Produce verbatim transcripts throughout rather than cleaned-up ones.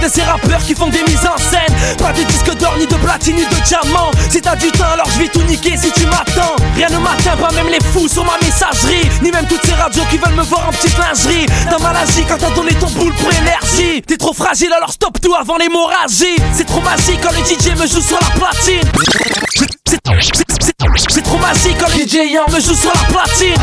de ces rappeurs qui font des mises en scène. Pas de disque d'or, ni de platine, ni de diamant. Si t'as du temps, alors je vais tout niquer si tu m'attends. Rien ne m'atteint, pas même les fous sur ma messagerie, ni même toutes ces radios qui veulent me voir en petite lingerie. Dans ma magie quand t'as donné ton boule pour énergie. T'es trop fragile, alors stop tout avant l'hémorragie. C'est trop magique quand le D J me joue sur la platine. C'est, c'est, c'est, c'est trop magique quand le D J me joue sur la platine.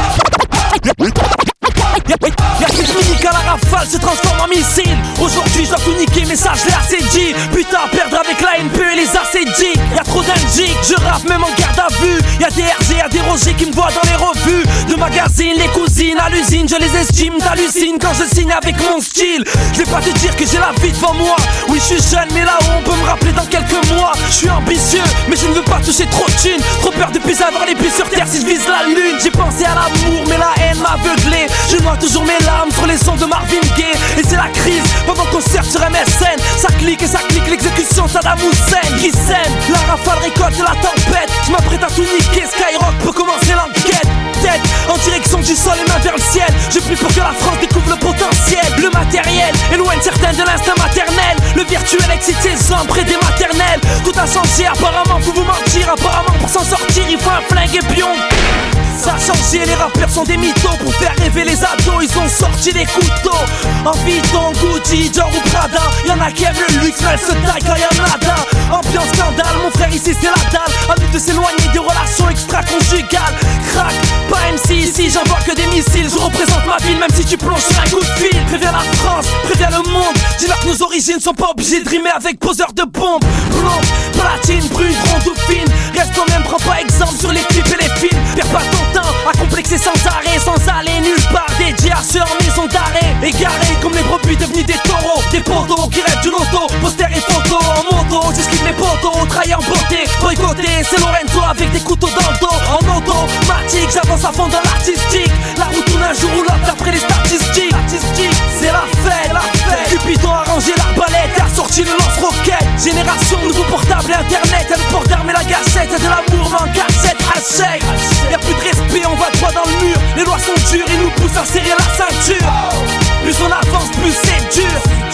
Y'a plus de mini qu'à la rafale se transforme en missile. Aujourd'hui je dois tout niquer mais ça je l'ai assez dit. Putain perdre avec la N P E et les A C D. Y'a trop d'indiques, je rappe même en garde à vue. Y'a des R G, y'a des Roger qui me voient dans les revues de magazines, les cousines à l'usine, je les estime, t'hallucines quand je signe avec mon style. Je vais pas te dire que j'ai la vie devant moi. Oui je suis jeune mais là-haut on peut me rappeler dans quelques mois. Je suis ambitieux mais je ne veux pas toucher trop de thunes. Trop peur de plus avoir les pieds sur terre si je vise la lune. J'ai pensé à l'amour mais la haine m'a aveuglé. Je noie toujours mes larmes sur les sons de Marvin Gaye. Et c'est la crise pendant qu'on surfe sur M S N. Ça clique et ça clique, l'exécution Saddam Hussein qui sème. La rafale récolte la tempête. Je m'apprête à tout niquer, Skyrock peut commencer l'enquête. Tête en direction du sol et main vers le ciel. Je prie pour que la France découvre le potentiel. Le matériel éloigne certains de l'instinct maternel. Le virtuel excite ses hommes près des maternelles. Tout a changé apparemment, faut vous mentir. Apparemment pour s'en sortir il faut un flingue et pion. Ça a changé, les rappeurs sont des mythos. Pour faire rêver les ados, ils ont sorti des couteaux. En Vuitton, Gucci, Dior ou Prada. Y'en a qui aiment le luxe, mais elles se taillent quand y'en a nada. Ambiance scandale, mon frère ici c'est la dalle. À nous de s'éloigner des relations extra-conjugales. Crac, pas M C ici, j'envoie que des missiles. Je représente ma ville, même si tu plonges sur un coup de fil. Préviens la France, préviens le monde. Dis-leur que nos origines sont pas obligées de rimer avec poseur de bombes. Blonde, platine, brune, ronde ou fine. Reste toi-même, prends pas exemple sur les clips et les films. Perds pas ton temps à complexer sans arrêt, sans aller nulle part. Dédié à ceux en maison d'arrêt, égarés comme les brebis devenus des taureaux. Des poteaux qui rêvent du loto, posters et photos en moto. J'esquive les poteaux, trahis en beauté, boycotté. C'est Lorenzo avec des couteaux dans le dos. En automatique, j'avance à fond dans l'artistique. La route tourne un jour ou l'autre d'après les statistiques. C'est la fête, la fête. Cupidon a rangé l'arbalète et a sorti le lance-roquette. Génération, nouveau portable et internet. Y'a le port d'armes et la gâchette. Y'a de l'amour mais en cassette, hashtag. Y'a plus de respect, on va droit dans le mur. Les lois sont dures, ils nous poussent à serrer la ceinture. Plus on avance, plus c'est dur.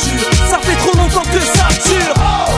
Ça fait trop longtemps que ça dure.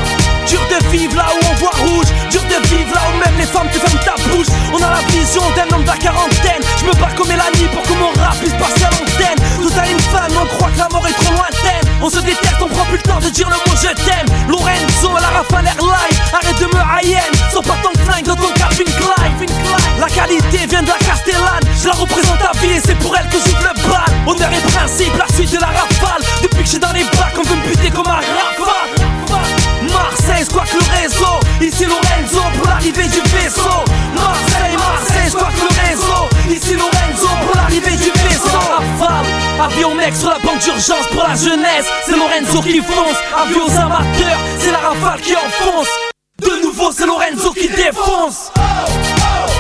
Dur de vivre là où on voit rouge. Dur de vivre là où même les femmes te ferment ta bouche. On a la vision d'un homme de la quarantaine. Je me bats comme Mélanie pour que mon rap puisse passer à l'antenne. Tout a une femme, on croit que la mort est trop lointaine. On se déteste, on prend plus le temps de dire le mot je t'aime. Lorenzo, la Rafale Airline. Arrête de me haïen, sors pas ton flingue dans ton Calvin Klein. La qualité vient de la Castellane. Je la représente à vie et c'est pour elle que j'ouvre le bal. Honneur et principe, la suite de la rafale. Depuis que je suis dans les bacs, on veut me buter comme un rafale. Marseille, squatte le réseau. Ici Lorenzo pour l'arrivée du vaisseau. Marseille, Marseille, squatte le réseau. Ici Lorenzo pour l'arrivée du vaisseau. Rafale, avion mec sur la bande d'urgence pour la jeunesse. C'est Lorenzo qui fonce. Avion aux amateurs, c'est la rafale qui enfonce. De nouveau c'est Lorenzo qui défonce. Oh, oh.